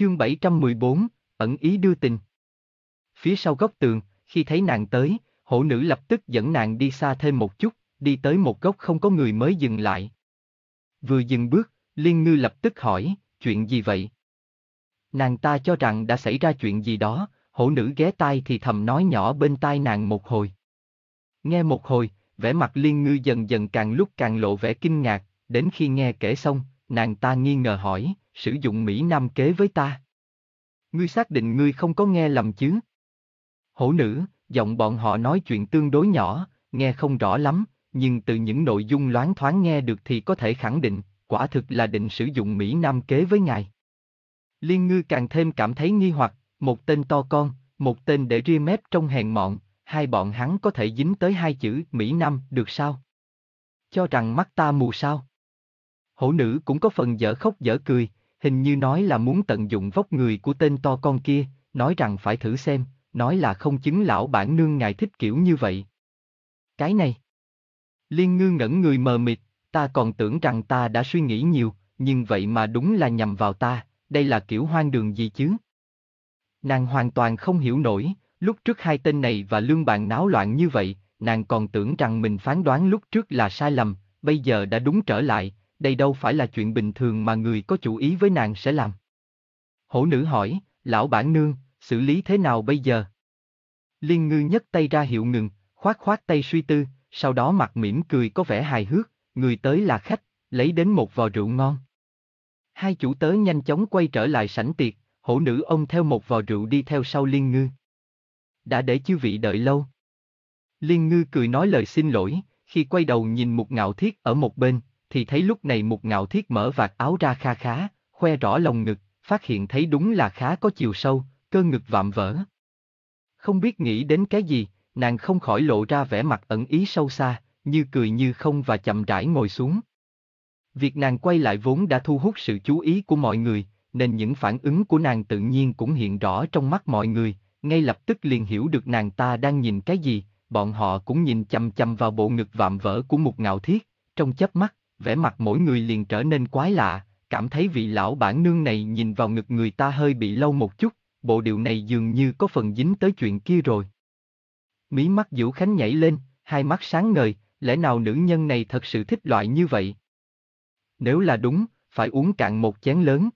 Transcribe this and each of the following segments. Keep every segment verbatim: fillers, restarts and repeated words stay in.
Chương bảy trăm mười bốn, ẩn ý đưa tình. Phía sau góc tường, khi thấy nàng tới, hổ nữ lập tức dẫn nàng đi xa thêm một chút, đi tới một góc không có người mới dừng lại. Vừa dừng bước, Liên Ngư lập tức hỏi, chuyện gì vậy? Nàng ta cho rằng đã xảy ra chuyện gì đó, hổ nữ ghé tai thì thầm nói nhỏ bên tai nàng một hồi. Nghe một hồi, vẻ mặt Liên Ngư dần dần càng lúc càng lộ vẻ kinh ngạc, đến khi nghe kể xong, nàng ta nghi ngờ hỏi, sử dụng Mỹ Nam kế với ta. Ngươi xác định ngươi không có nghe lầm chứ? Hổ nữ, giọng bọn họ nói chuyện tương đối nhỏ, nghe không rõ lắm, nhưng từ những nội dung loáng thoáng nghe được thì có thể khẳng định, quả thực là định sử dụng Mỹ Nam kế với ngài. Liên Ngư càng thêm cảm thấy nghi hoặc, một tên to con, một tên để ria mép trông hèn mọn, hai bọn hắn có thể dính tới hai chữ Mỹ Nam được sao? Cho rằng mắt ta mù sao? Hổ nữ cũng có phần dở khóc dở cười, hình như nói là muốn tận dụng vóc người của tên to con kia, nói rằng phải thử xem, nói là không chứng lão bản nương ngài thích kiểu như vậy. Cái này. Liên Ngư ngẩn người mờ mịt, ta còn tưởng rằng ta đã suy nghĩ nhiều, nhưng vậy mà đúng là nhằm vào ta, đây là kiểu hoang đường gì chứ? Nàng hoàn toàn không hiểu nổi, lúc trước hai tên này và Lương Bàn náo loạn như vậy, nàng còn tưởng rằng mình phán đoán lúc trước là sai lầm, bây giờ đã đúng trở lại, đây đâu phải là chuyện bình thường mà người có chủ ý với nàng sẽ làm. Hổ nữ hỏi, lão bản nương, xử lý thế nào bây giờ? Liên Ngư nhấc tay ra hiệu ngừng, khoát khoát tay suy tư, sau đó mặt mỉm cười có vẻ hài hước, người tới là khách, lấy đến một vò rượu ngon. Hai chủ tớ nhanh chóng quay trở lại sảnh tiệc, hổ nữ ông theo một vò rượu đi theo sau Liên Ngư. Đã để chư vị đợi lâu. Liên Ngư cười nói lời xin lỗi, khi quay đầu nhìn Mục Ngạo Thiết ở một bên, thì thấy lúc này Mục Ngạo Thiết mở vạt áo ra kha khá, khoe rõ lồng ngực, phát hiện thấy đúng là khá có chiều sâu, cơ ngực vạm vỡ. Không biết nghĩ đến cái gì, nàng không khỏi lộ ra vẻ mặt ẩn ý sâu xa, như cười như không và chậm rãi ngồi xuống. Việc nàng quay lại vốn đã thu hút sự chú ý của mọi người, nên những phản ứng của nàng tự nhiên cũng hiện rõ trong mắt mọi người, ngay lập tức liền hiểu được nàng ta đang nhìn cái gì, bọn họ cũng nhìn chằm chằm vào bộ ngực vạm vỡ của Mục Ngạo Thiết, trong chớp mắt, vẻ mặt mỗi người liền trở nên quái lạ, cảm thấy vị lão bản nương này nhìn vào ngực người ta hơi bị lâu một chút, bộ điều này dường như có phần dính tới chuyện kia rồi. Mí mắt Vũ Khánh nhảy lên, hai mắt sáng ngời, lẽ nào nữ nhân này thật sự thích loại như vậy? Nếu là đúng, phải uống cạn một chén lớn.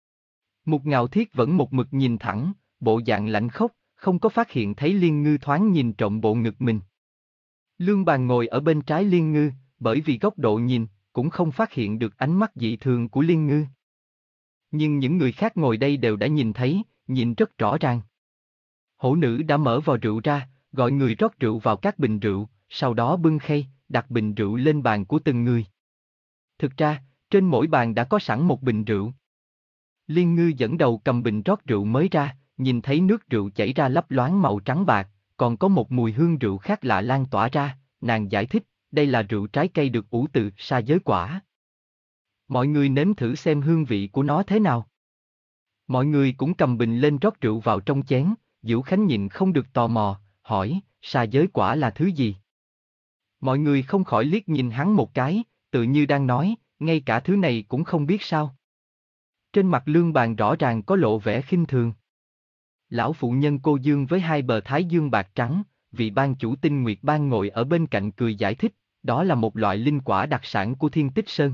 Mục Ngạo Thiết vẫn một mực nhìn thẳng, bộ dạng lạnh khốc, không có phát hiện thấy Liên Ngư thoáng nhìn trộm bộ ngực mình. Lương Bàn ngồi ở bên trái Liên Ngư, bởi vì góc độ nhìn, cũng không phát hiện được ánh mắt dị thường của Liên Ngư. Nhưng những người khác ngồi đây đều đã nhìn thấy, nhìn rất rõ ràng. Hổ nữ đã mở vò rượu ra, gọi người rót rượu vào các bình rượu, sau đó bưng khay, đặt bình rượu lên bàn của từng người. Thực ra, trên mỗi bàn đã có sẵn một bình rượu. Liên Ngư dẫn đầu cầm bình rót rượu mới ra, nhìn thấy nước rượu chảy ra lấp loáng màu trắng bạc, còn có một mùi hương rượu khác lạ lan tỏa ra, nàng giải thích, đây là rượu trái cây được ủ từ sa giới quả. Mọi người nếm thử xem hương vị của nó thế nào. Mọi người cũng cầm bình lên rót rượu vào trong chén, Vũ Khánh nhịn không được tò mò, hỏi, sa giới quả là thứ gì? Mọi người không khỏi liếc nhìn hắn một cái, tự như đang nói, ngay cả thứ này cũng không biết sao. Trên mặt Lương Bàn rõ ràng có lộ vẻ khinh thường. Lão phụ nhân cô Dương với hai bờ thái dương bạc trắng, vị ban chủ Tinh Nguyệt Ban ngồi ở bên cạnh cười giải thích, đó là một loại linh quả đặc sản của Thiên Tích Sơn.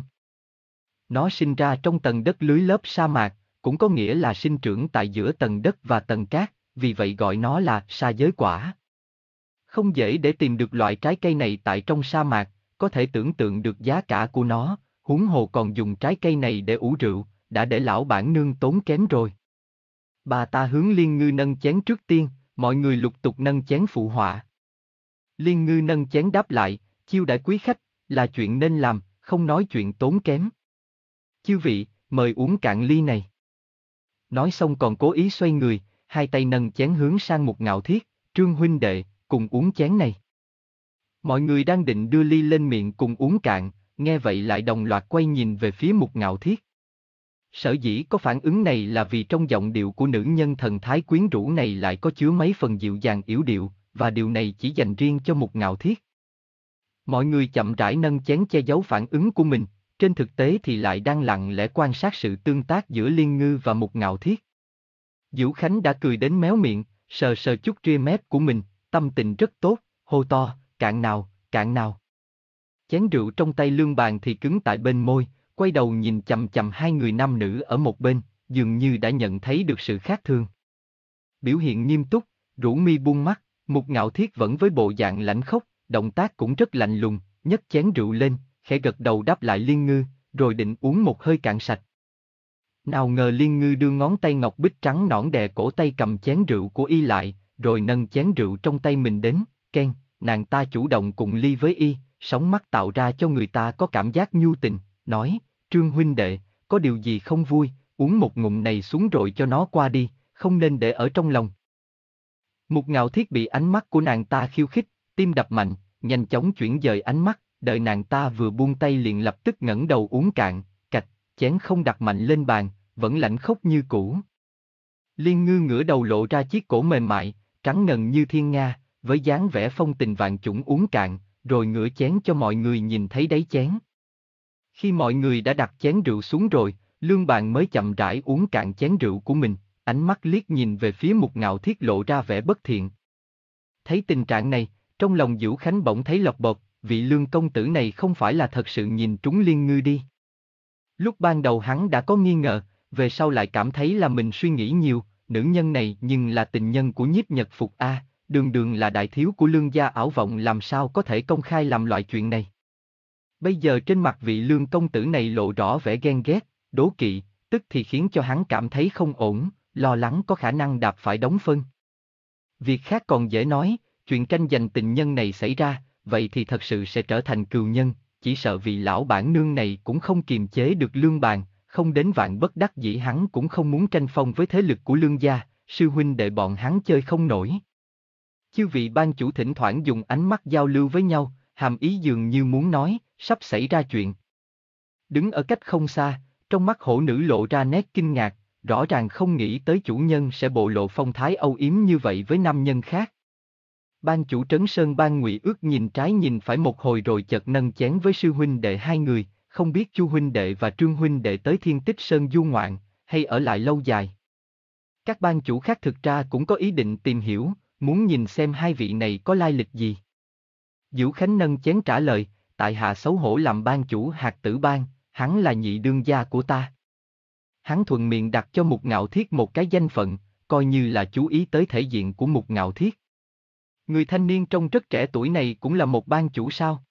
Nó sinh ra trong tầng đất lưới lớp sa mạc, cũng có nghĩa là sinh trưởng tại giữa tầng đất và tầng cát, vì vậy gọi nó là sa giới quả. Không dễ để tìm được loại trái cây này tại trong sa mạc, có thể tưởng tượng được giá cả của nó, huống hồ còn dùng trái cây này để ủ rượu, đã để lão bản nương tốn kém rồi. Bà ta hướng Liên Ngư nâng chén trước tiên, mọi người lục tục nâng chén phụ họa. Liên Ngư nâng chén đáp lại, chiêu đãi quý khách, là chuyện nên làm, không nói chuyện tốn kém. Chư vị, mời uống cạn ly này. Nói xong còn cố ý xoay người, hai tay nâng chén hướng sang Mục Ngạo Thiết, Trương huynh đệ, cùng uống chén này. Mọi người đang định đưa ly lên miệng cùng uống cạn, nghe vậy lại đồng loạt quay nhìn về phía Mục Ngạo Thiết. Sở dĩ có phản ứng này là vì trong giọng điệu của nữ nhân thần thái quyến rũ này lại có chứa mấy phần dịu dàng yểu điệu, và điều này chỉ dành riêng cho Mục Ngạo Thiết. Mọi người chậm rãi nâng chén che giấu phản ứng của mình, trên thực tế thì lại đang lặng lẽ quan sát sự tương tác giữa Liên Ngư và Mục Ngạo Thiết. Diễu Khánh đã cười đến méo miệng, sờ sờ chút ria mép của mình, tâm tình rất tốt, hô to, cạn nào, cạn nào. Chén rượu trong tay Lương Bàn thì cứng tại bên môi, quay đầu nhìn chằm chằm hai người nam nữ ở một bên, dường như đã nhận thấy được sự khác thường. Biểu hiện nghiêm túc, rũ mi buông mắt, Mục Ngạo Thiết vẫn với bộ dạng lãnh khốc, động tác cũng rất lạnh lùng, nhấc chén rượu lên, khẽ gật đầu đáp lại Liên Ngư, rồi định uống một hơi cạn sạch. Nào ngờ Liên Ngư đưa ngón tay ngọc bích trắng nõn đè cổ tay cầm chén rượu của y lại, rồi nâng chén rượu trong tay mình đến, keng, nàng ta chủ động cùng ly với y, sóng mắt tạo ra cho người ta có cảm giác nhu tình, nói, Trương huynh đệ, có điều gì không vui, uống một ngụm này xuống rồi cho nó qua đi, không nên để ở trong lòng. Mục Ngạo Thiết bị ánh mắt của nàng ta khiêu khích, tim đập mạnh, nhanh chóng chuyển dời ánh mắt, đợi nàng ta vừa buông tay liền lập tức ngẩng đầu uống cạn, cạch, chén không đặt mạnh lên bàn, vẫn lãnh khốc như cũ. Liên Ngư ngửa đầu lộ ra chiếc cổ mềm mại, trắng ngần như thiên nga, với dáng vẻ phong tình vạn chủng uống cạn, rồi ngửa chén cho mọi người nhìn thấy đáy chén. Khi mọi người đã đặt chén rượu xuống rồi, Lương Bàn mới chậm rãi uống cạn chén rượu của mình, ánh mắt liếc nhìn về phía Mục Ngạo Thiết lộ ra vẻ bất thiện. Thấy tình trạng này, trong lòng Diễu Khánh bỗng thấy lộc bột, vị Lương công tử này không phải là thật sự nhìn trúng Liên Ngư đi. Lúc ban đầu hắn đã có nghi ngờ, về sau lại cảm thấy là mình suy nghĩ nhiều, nữ nhân này nhưng là tình nhân của Nhiếp Nhật Phục A, đường đường là đại thiếu của Lương gia ảo vọng làm sao có thể công khai làm loại chuyện này. Bây giờ trên mặt vị Lương công tử này lộ rõ vẻ ghen ghét, đố kỵ, tức thì khiến cho hắn cảm thấy không ổn, lo lắng có khả năng đạp phải đóng phân. Việc khác còn dễ nói, chuyện tranh giành tình nhân này xảy ra, vậy thì thật sự sẽ trở thành cừu nhân, chỉ sợ vị lão bản nương này cũng không kiềm chế được Lương Bàn, không đến vạn bất đắc dĩ hắn cũng không muốn tranh phong với thế lực của Lương gia, sư huynh đệ bọn hắn chơi không nổi. Chư vị ban chủ thỉnh thoảng dùng ánh mắt giao lưu với nhau, hàm ý dường như muốn nói, sắp xảy ra chuyện. Đứng ở cách không xa, trong mắt hổ nữ lộ ra nét kinh ngạc, rõ ràng không nghĩ tới chủ nhân sẽ bộ lộ phong thái âu yếm như vậy với nam nhân khác. Ban chủ Trấn Sơn Ban Ngụy Ước nhìn trái nhìn phải một hồi rồi chợt nâng chén với sư huynh đệ hai người, không biết Chu huynh đệ và Trương huynh đệ tới Thiên Tích Sơn du ngoạn, hay ở lại lâu dài. Các ban chủ khác thực ra cũng có ý định tìm hiểu, muốn nhìn xem hai vị này có lai lịch gì. Diễu Khánh nâng chén trả lời, tại hạ xấu hổ làm ban chủ Hạt Tử Bang, hắn là nhị đương gia của ta. Hắn thuận miệng đặt cho Mục Ngạo Thiết một cái danh phận, coi như là chú ý tới thể diện của Mục Ngạo Thiết. Người thanh niên trông rất trẻ tuổi này cũng là một ban chủ sao?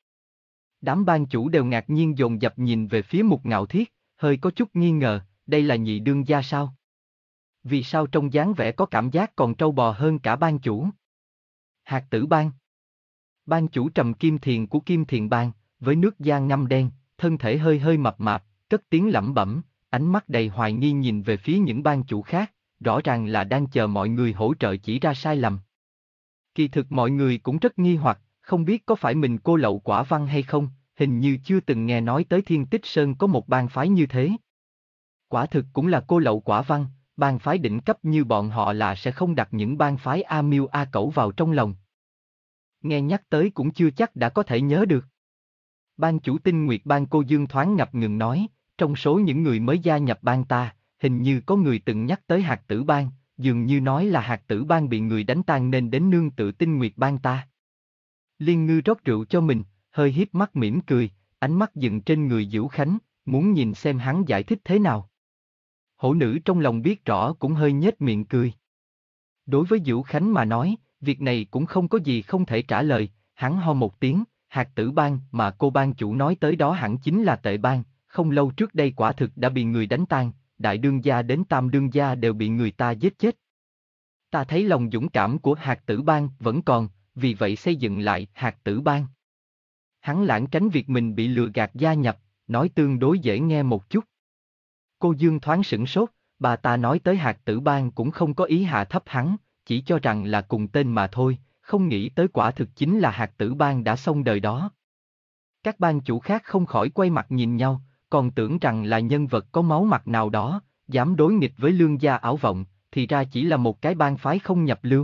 Đám ban chủ đều ngạc nhiên dồn dập nhìn về phía Mục Ngạo Thiết, hơi có chút nghi ngờ, đây là nhị đương gia sao? Vì sao trong dáng vẻ có cảm giác còn trâu bò hơn cả ban chủ? Hạt Tử Bang. Ban chủ Trầm Kim Thiền của Kim Thiền Bang, với nước da ngăm đen, thân thể hơi hơi mập mạp, cất tiếng lẩm bẩm, ánh mắt đầy hoài nghi nhìn về phía những ban chủ khác, rõ ràng là đang chờ mọi người hỗ trợ chỉ ra sai lầm. Kỳ thực mọi người cũng rất nghi hoặc, không biết có phải mình cô lậu quả văn hay không, hình như chưa từng nghe nói tới Thiên Tích Sơn có một bang phái như thế. Quả thực cũng là cô lậu quả văn, bang phái đỉnh cấp như bọn họ là sẽ không đặt những bang phái A Miêu A Cẩu vào trong lòng. Nghe nhắc tới cũng chưa chắc đã có thể nhớ được. Ban chủ Tinh Nguyệt Bang Cô Dương thoáng ngập ngừng nói, trong số những người mới gia nhập bang ta, hình như có người từng nhắc tới Hạt Tử Bang, dường như nói là Hạt Tử Bang bị người đánh tan nên đến nương tự Tinh Nguyệt Bang ta. Liên Ngư rót rượu cho mình, hơi hiếp mắt mỉm cười, ánh mắt dừng trên người Diễu Khánh, muốn nhìn xem hắn giải thích thế nào. Hổ nữ trong lòng biết rõ cũng hơi nhếch miệng cười. Đối với Diễu Khánh mà nói, việc này cũng không có gì không thể trả lời, hắn ho một tiếng, Hạt Tử Bang mà cô ban chủ nói tới đó hẳn chính là Tệ Bang, không lâu trước đây quả thực đã bị người đánh tan, đại đương gia đến tam đương gia đều bị người ta giết chết. Ta thấy lòng dũng cảm của Hạt Tử Bang vẫn còn, vì vậy xây dựng lại Hạt Tử Bang. Hắn lảng tránh việc mình bị lừa gạt gia nhập, nói tương đối dễ nghe một chút. Cô Dương thoáng sửng sốt, bà ta nói tới Hạt Tử Bang cũng không có ý hạ thấp hắn, chỉ cho rằng là cùng tên mà thôi, không nghĩ tới quả thực chính là Hạt Tử Bang đã xong đời đó. Các ban chủ khác không khỏi quay mặt nhìn nhau, còn tưởng rằng là nhân vật có máu mặt nào đó, dám đối nghịch với Lương gia ảo vọng, thì ra chỉ là một cái bang phái không nhập lưu.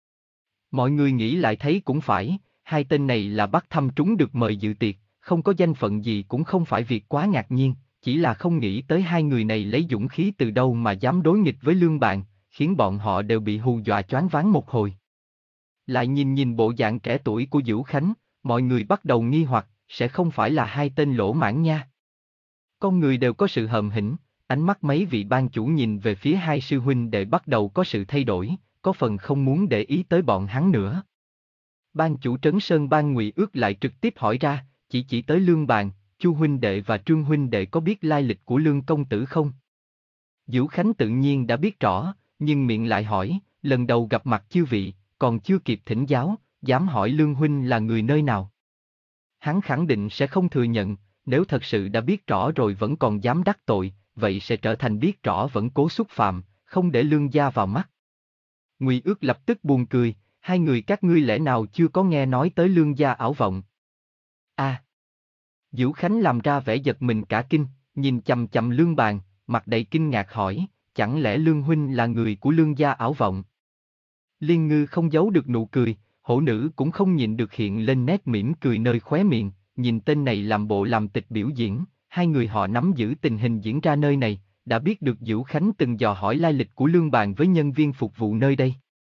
Mọi người nghĩ lại thấy cũng phải, hai tên này là bắt thăm trúng được mời dự tiệc, không có danh phận gì cũng không phải việc quá ngạc nhiên, chỉ là không nghĩ tới hai người này lấy dũng khí từ đâu mà dám đối nghịch với Lương Bàn, khiến bọn họ đều bị hù dọa choáng váng một hồi. Lại nhìn nhìn bộ dạng trẻ tuổi của Dữu Khánh, mọi người bắt đầu nghi hoặc, sẽ không phải là hai tên lỗ mãng nha. Con người đều có sự hờm hĩnh, ánh mắt mấy vị ban chủ nhìn về phía hai sư huynh đệ bắt đầu có sự thay đổi, có phần không muốn để ý tới bọn hắn nữa. Ban chủ Trấn Sơn Ban Ngụy Ước lại trực tiếp hỏi ra, chỉ chỉ tới Lương Bàn, Chu huynh đệ và Trương huynh đệ có biết lai lịch của Lương công tử không? Dữu Khánh tự nhiên đã biết rõ, nhưng miệng lại hỏi, lần đầu gặp mặt chư vị, còn chưa kịp thỉnh giáo, dám hỏi Lương huynh là người nơi nào? Hắn khẳng định sẽ không thừa nhận, nếu thật sự đã biết rõ rồi vẫn còn dám đắc tội, vậy sẽ trở thành biết rõ vẫn cố xúc phạm, không để Lương gia vào mắt. Ngụy Ước lập tức buồn cười, hai người các ngươi lẽ nào chưa có nghe nói tới Lương gia ảo vọng? A. À. Dữu Khánh làm ra vẻ giật mình cả kinh, nhìn chằm chằm Lương Bàn, mặt đầy kinh ngạc hỏi, chẳng lẽ Lương huynh là người của Lương gia ảo vọng? Liên Ngư không giấu được nụ cười, hổ nữ cũng không nhịn được hiện lên nét mỉm cười nơi khóe miệng, nhìn tên này làm bộ làm tịch biểu diễn, hai người họ nắm giữ tình hình diễn ra nơi này, đã biết được Dữu Khánh từng dò hỏi lai lịch của Lương Bàn với nhân viên phục vụ nơi đây.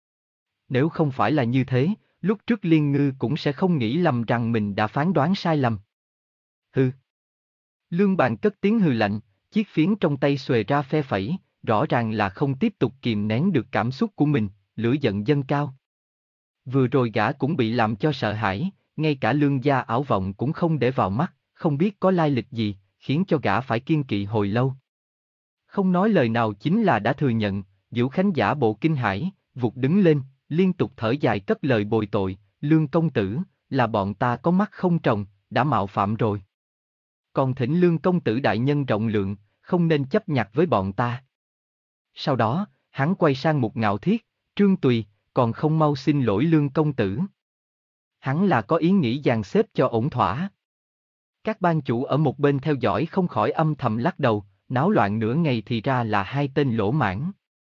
Nếu không phải là như thế, lúc trước Liên Ngư cũng sẽ không nghĩ lầm rằng mình đã phán đoán sai lầm. Hừ. Lương Bàn cất tiếng hừ lạnh, chiếc phiến trong tay xuề ra phe phẩy, rõ ràng là không tiếp tục kìm nén được cảm xúc của mình, lửa giận dâng cao. Vừa rồi gã cũng bị làm cho sợ hãi, ngay cả Lương gia ảo vọng cũng không để vào mắt, không biết có lai lịch gì, khiến cho gã phải kiên kỵ hồi lâu. Không nói lời nào chính là đã thừa nhận, Dữu Khánh giả bộ kinh hãi, vụt đứng lên, liên tục thở dài cất lời bồi tội, Lương công tử, là bọn ta có mắt không tròng, đã mạo phạm rồi. Còn thỉnh Lương công tử đại nhân rộng lượng, không nên chấp nhặt với bọn ta. Sau đó, hắn quay sang Mục Ngạo Thiết, Trương Tùy, còn không mau xin lỗi Lương công tử. Hắn là có ý nghĩ dàn xếp cho ổn thỏa. Các ban chủ ở một bên theo dõi không khỏi âm thầm lắc đầu, náo loạn nửa ngày thì ra là hai tên lỗ mãng.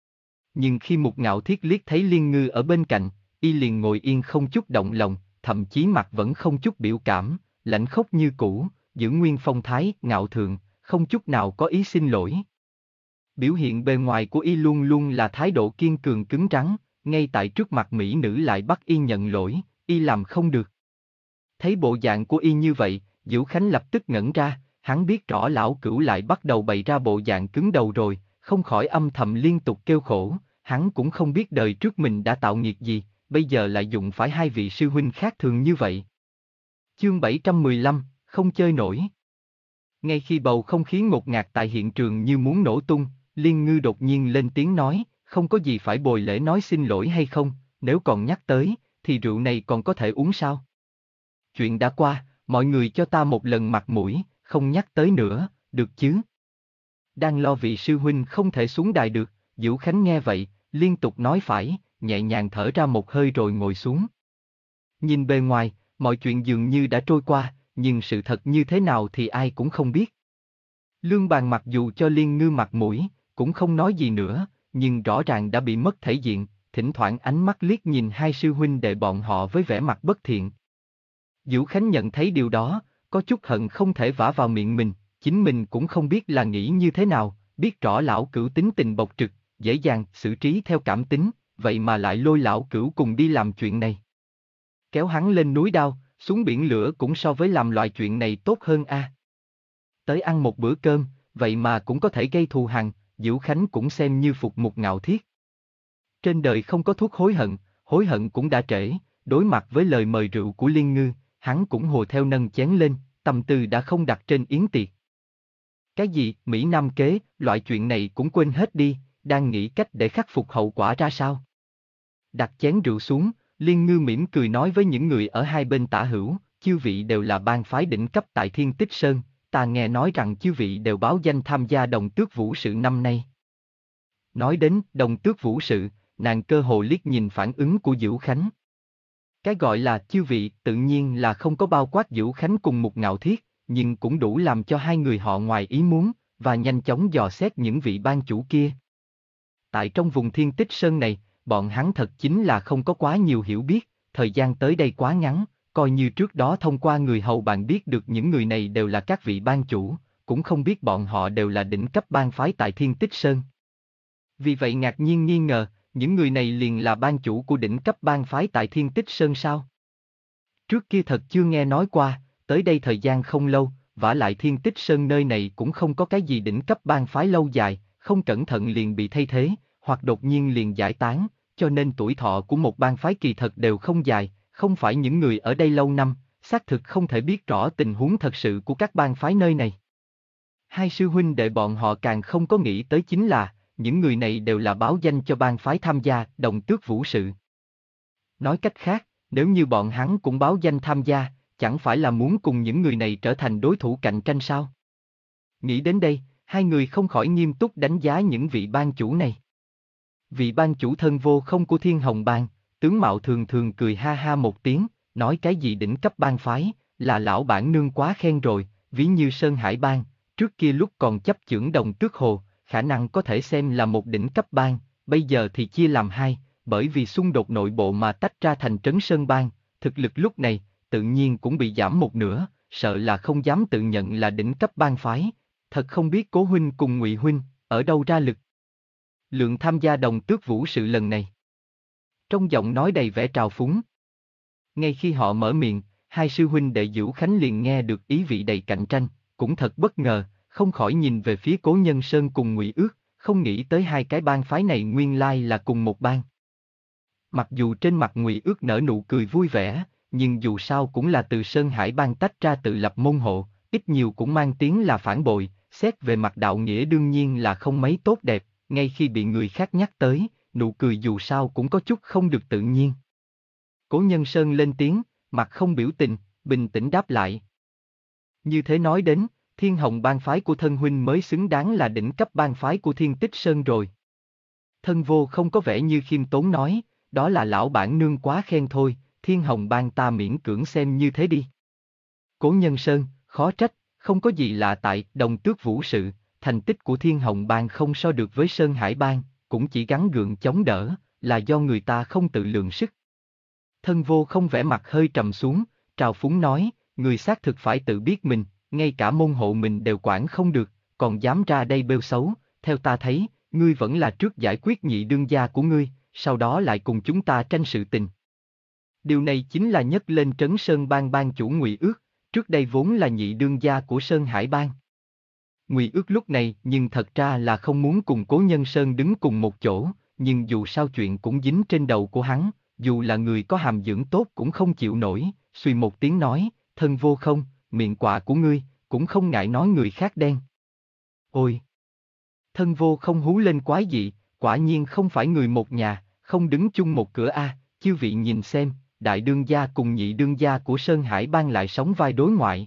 Nhưng khi Mục Ngạo Thiết liếc thấy Liên Ngư ở bên cạnh, y liền ngồi yên không chút động lòng, thậm chí mặt vẫn không chút biểu cảm, lãnh khốc như cũ, giữ nguyên phong thái ngạo thượng, không chút nào có ý xin lỗi. Biểu hiện bề ngoài của y luôn luôn là thái độ kiên cường cứng rắn, ngay tại trước mặt mỹ nữ lại bắt y nhận lỗi, y làm không được. Thấy bộ dạng của y như vậy, Dữu Khánh lập tức ngẩn ra, hắn biết rõ lão cửu lại bắt đầu bày ra bộ dạng cứng đầu rồi, không khỏi âm thầm liên tục kêu khổ, hắn cũng không biết đời trước mình đã tạo nghiệp gì, bây giờ lại dụng phải hai vị sư huynh khác thường như vậy. Chương bảy trăm mười lăm, không chơi nổi. Ngay khi bầu không khí ngột ngạt tại hiện trường như muốn nổ tung, Liên Ngư đột nhiên lên tiếng nói, không có gì phải bồi lễ nói xin lỗi hay không, nếu còn nhắc tới, thì rượu này còn có thể uống sao? Chuyện đã qua, mọi người cho ta một lần mặt mũi, không nhắc tới nữa, được chứ? Đang lo vị sư huynh không thể xuống đài được, Dữu Khánh nghe vậy, liên tục nói phải, nhẹ nhàng thở ra một hơi rồi ngồi xuống. Nhìn bề ngoài, mọi chuyện dường như đã trôi qua, nhưng sự thật như thế nào thì ai cũng không biết. Lương Bàn mặc dù cho Liên Ngư mặt mũi, cũng không nói gì nữa, nhưng rõ ràng đã bị mất thể diện, thỉnh thoảng ánh mắt liếc nhìn hai sư huynh đệ bọn họ với vẻ mặt bất thiện. Dữu Khánh nhận thấy điều đó, có chút hận không thể vả vào miệng mình, chính mình cũng không biết là nghĩ như thế nào, biết rõ lão cửu tính tình bộc trực, dễ dàng xử trí theo cảm tính, vậy mà lại lôi lão cửu cùng đi làm chuyện này. Kéo hắn lên núi đao, xuống biển lửa cũng so với làm loại chuyện này tốt hơn a. Tới ăn một bữa cơm, vậy mà cũng có thể gây thù hằn, Dữu Khánh cũng xem như phục Mục Ngạo Thiết. Trên đời không có thuốc hối hận, hối hận cũng đã trễ, đối mặt với lời mời rượu của Liên Ngư, hắn cũng hùa theo nâng chén lên, tâm tư đã không đặt trên yến tiệc. Cái gì, Mỹ Nam kế, loại chuyện này cũng quên hết đi, đang nghĩ cách để khắc phục hậu quả ra sao. Đặt chén rượu xuống, Liên Ngư mỉm cười nói với những người ở hai bên tả hữu, chư vị đều là bang phái đỉnh cấp tại Thiên Tích Sơn, ta nghe nói rằng chư vị đều báo danh tham gia đồng tước vũ sự năm nay. Nói đến đồng tước vũ sự, nàng cơ hồ liếc nhìn phản ứng của Dữu Khánh. Cái gọi là chư vị tự nhiên là không có bao quát Dữu Khánh cùng Mục Ngạo Thiết, nhưng cũng đủ làm cho hai người họ ngoài ý muốn, và nhanh chóng dò xét những vị ban chủ kia. Tại trong vùng Thiên Tích Sơn này, bọn hắn thật chính là không có quá nhiều hiểu biết, thời gian tới đây quá ngắn, coi như trước đó thông qua người hầu bạn biết được những người này đều là các vị ban chủ, cũng không biết bọn họ đều là đỉnh cấp bang phái tại Thiên Tích Sơn. Vì vậy ngạc nhiên nghi ngờ, những người này liền là ban chủ của đỉnh cấp bang phái tại Thiên Tích Sơn sao? Trước kia thật chưa nghe nói qua, tới đây thời gian không lâu, vả lại Thiên Tích Sơn nơi này cũng không có cái gì đỉnh cấp bang phái lâu dài, không cẩn thận liền bị thay thế, hoặc đột nhiên liền giải tán, cho nên tuổi thọ của một bang phái kỳ thật đều không dài, không phải những người ở đây lâu năm, xác thực không thể biết rõ tình huống thật sự của các bang phái nơi này. Hai sư huynh đệ bọn họ càng không có nghĩ tới chính là, những người này đều là báo danh cho bang phái tham gia Đồng Tước Vũ Sự. Nói cách khác, nếu như bọn hắn cũng báo danh tham gia, chẳng phải là muốn cùng những người này trở thành đối thủ cạnh tranh sao? Nghĩ đến đây, hai người không khỏi nghiêm túc đánh giá những vị ban chủ này. Vị ban chủ thân vô không của Thiên Hồng Bang, tướng mạo thường thường cười ha ha một tiếng, nói cái gì đỉnh cấp bang phái, là lão bản nương quá khen rồi, ví như Sơn Hải Bang, trước kia lúc còn chấp chưởng Đồng Tước Hồ, khả năng có thể xem là một đỉnh cấp bang, bây giờ thì chia làm hai, bởi vì xung đột nội bộ mà tách ra thành Trấn Sơn Bang, thực lực lúc này, tự nhiên cũng bị giảm một nửa, sợ là không dám tự nhận là đỉnh cấp bang phái, thật không biết Cố huynh cùng Ngụy huynh, ở đâu ra lực lượng tham gia Đồng Tước Vũ Sự lần này. Trong giọng nói đầy vẻ trào phúng. Ngay khi họ mở miệng, hai sư huynh đệ Dữu Khánh liền nghe được ý vị đầy cạnh tranh, cũng thật bất ngờ, không khỏi nhìn về phía Cố Nhân Sơn cùng Ngụy Ước, không nghĩ tới hai cái bang phái này nguyên lai là cùng một bang. Mặc dù trên mặt Ngụy Ước nở nụ cười vui vẻ, nhưng dù sao cũng là từ Sơn Hải Bang tách ra tự lập môn hộ, ít nhiều cũng mang tiếng là phản bội, xét về mặt đạo nghĩa đương nhiên là không mấy tốt đẹp, ngay khi bị người khác nhắc tới, nụ cười dù sao cũng có chút không được tự nhiên. Cố Nhân Sơn lên tiếng, mặt không biểu tình, bình tĩnh đáp lại. Như thế nói đến, Thiên Hồng bang phái của thân huynh mới xứng đáng là đỉnh cấp bang phái của Thiên Tích Sơn rồi. Thân vô không có vẻ như khiêm tốn nói, đó là lão bản nương quá khen thôi, Thiên Hồng bang ta miễn cưỡng xem như thế đi. Cố Nhân Sơn, khó trách, không có gì lạ tại Đồng Tước Vũ Sự, thành tích của Thiên Hồng bang không so được với Sơn Hải bang, cũng chỉ gắng gượng chống đỡ, là do người ta không tự lượng sức. Thân vô không vẻ mặt hơi trầm xuống, trào phúng nói, người xác thực phải tự biết mình, ngay cả môn hộ mình đều quản không được, còn dám ra đây bêu xấu, theo ta thấy, ngươi vẫn là trước giải quyết nhị đương gia của ngươi, sau đó lại cùng chúng ta tranh sự tình. Điều này chính là nhấc lên Trấn Sơn bang bang chủ Ngụy Ước, trước đây vốn là nhị đương gia của Sơn Hải bang. Ngụy Ước lúc này nhưng thật ra là không muốn cùng Cố Nhân Sơn đứng cùng một chỗ, nhưng dù sao chuyện cũng dính trên đầu của hắn, dù là người có hàm dưỡng tốt cũng không chịu nổi, suy một tiếng nói, thân vô không, miệng quạ của ngươi, cũng không ngại nói người khác đen. Ôi! Thân vô không hú lên quái dị, quả nhiên không phải người một nhà, không đứng chung một cửa a, chư vị nhìn xem, đại đương gia cùng nhị đương gia của Sơn Hải bang lại sống vai đối ngoại.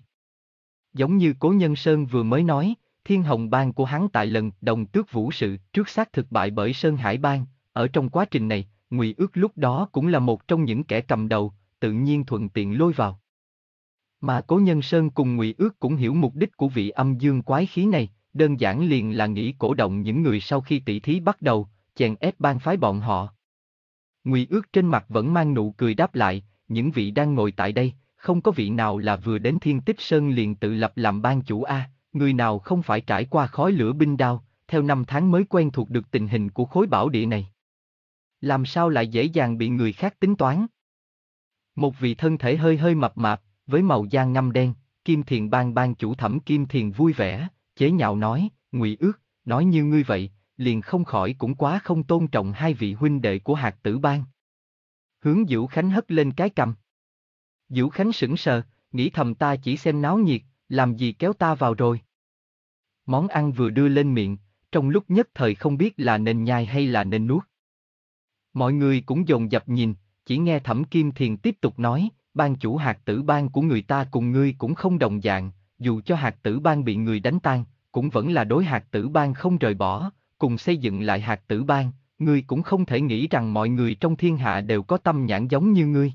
Giống như Cố Nhân Sơn vừa mới nói, Thiên Hồng bang của hắn tại lần Đồng Tước Vũ Sự trước xác thực bại bởi Sơn Hải bang, ở trong quá trình này, Ngụy Ước lúc đó cũng là một trong những kẻ cầm đầu, tự nhiên thuận tiện lôi vào. Mà Cố Nhân Sơn cùng Ngụy Ước cũng hiểu mục đích của vị âm dương quái khí này, đơn giản liền là nghĩ cổ động những người sau khi tỷ thí bắt đầu, chèn ép bang phái bọn họ. Ngụy Ước trên mặt vẫn mang nụ cười đáp lại, những vị đang ngồi tại đây, không có vị nào là vừa đến Thiên Tích Sơn liền tự lập làm bang chủ a, người nào không phải trải qua khói lửa binh đao, theo năm tháng mới quen thuộc được tình hình của khối bảo địa này. Làm sao lại dễ dàng bị người khác tính toán? Một vị thân thể hơi hơi mập mạp, với màu da ngăm đen, Kim Thiền bang bang chủ Thẩm Kim Thiền vui vẻ, chế nhạo nói, Ngụy Ước, nói như ngươi vậy, liền không khỏi cũng quá không tôn trọng hai vị huynh đệ của Hạt Tử bang. Hướng Dữu Khánh hất lên cái cầm. Dữu Khánh sững sờ, nghĩ thầm ta chỉ xem náo nhiệt, làm gì kéo ta vào rồi. Món ăn vừa đưa lên miệng, trong lúc nhất thời không biết là nên nhai hay là nên nuốt. Mọi người cũng dồn dập nhìn, chỉ nghe Thẩm Kim Thiền tiếp tục nói, ban chủ Hạt Tử bang của người ta cùng ngươi cũng không đồng dạng, dù cho Hạt Tử bang bị người đánh tan, cũng vẫn là đối Hạt Tử bang không rời bỏ, cùng xây dựng lại Hạt Tử bang, ngươi cũng không thể nghĩ rằng mọi người trong thiên hạ đều có tâm nhãn giống như ngươi.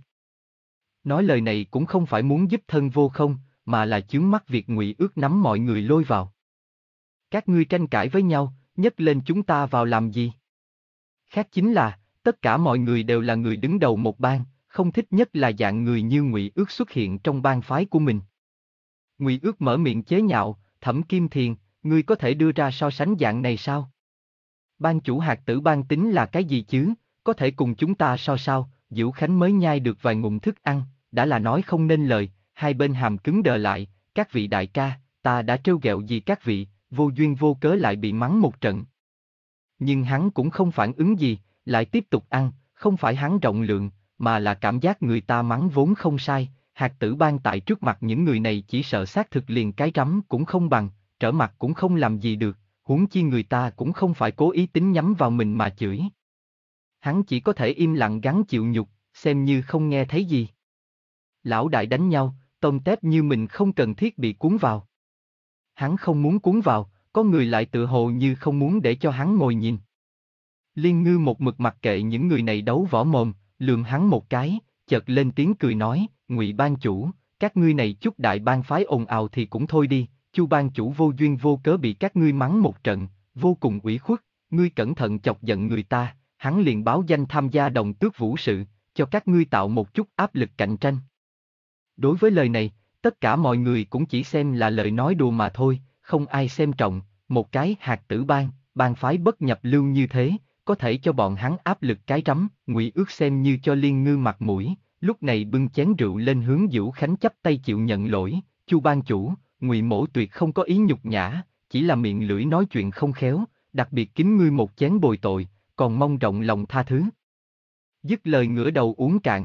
Nói lời này cũng không phải muốn giúp thân vô không, mà là chướng mắt việc Ngụy Ước nắm mọi người lôi vào. Các ngươi tranh cãi với nhau, nhấc lên chúng ta vào làm gì? Khác chính là, tất cả mọi người đều là người đứng đầu một bang, không thích nhất là dạng người như Ngụy Ước xuất hiện trong bang phái của mình. Ngụy Ước mở miệng chế nhạo, Thẩm Kim Thiền, ngươi có thể đưa ra so sánh dạng này sao? Ban chủ hạt tử ban tính là cái gì chứ, có thể cùng chúng ta so sao, Diễu Khánh mới nhai được vài ngụm thức ăn, đã là nói không nên lời, hai bên hàm cứng đờ lại, các vị đại ca, ta đã trêu ghẹo gì các vị, vô duyên vô cớ lại bị mắng một trận. Nhưng hắn cũng không phản ứng gì, lại tiếp tục ăn, không phải hắn rộng lượng, mà là cảm giác người ta mắng vốn không sai, hạt tử ban tại trước mặt những người này chỉ sợ xác thực liền cái rắm cũng không bằng, trở mặt cũng không làm gì được, huống chi người ta cũng không phải cố ý tính nhắm vào mình mà chửi. Hắn chỉ có thể im lặng gắng chịu nhục, xem như không nghe thấy gì. Lão đại đánh nhau, tôm tép như mình không cần thiết bị cuốn vào. Hắn không muốn cuốn vào, có người lại tự hồ như không muốn để cho hắn ngồi nhìn. Liên Ngư một mực mặc kệ những người này đấu võ mồm, lườm hắn một cái, chợt lên tiếng cười nói, Ngụy ban chủ, các ngươi này chút đại bang phái ồn ào thì cũng thôi đi, Chu ban chủ vô duyên vô cớ bị các ngươi mắng một trận, vô cùng ủy khuất, ngươi cẩn thận chọc giận người ta, hắn liền báo danh tham gia đồng tước vũ sự, cho các ngươi tạo một chút áp lực cạnh tranh. Đối với lời này, tất cả mọi người cũng chỉ xem là lời nói đùa mà thôi, không ai xem trọng, một cái hạt tử bang, bang phái bất nhập lưu như thế, có thể cho bọn hắn áp lực cái rắm, Ngụy Ước xem như cho Liên Ngư mặt mũi, lúc này bưng chén rượu lên hướng Vũ Khánh chắp tay chịu nhận lỗi, Chu ban chủ, Ngụy mỗ tuyệt không có ý nhục nhã, chỉ là miệng lưỡi nói chuyện không khéo, đặc biệt kính ngươi một chén bồi tội, còn mong rộng lòng tha thứ. Dứt lời ngửa đầu uống cạn.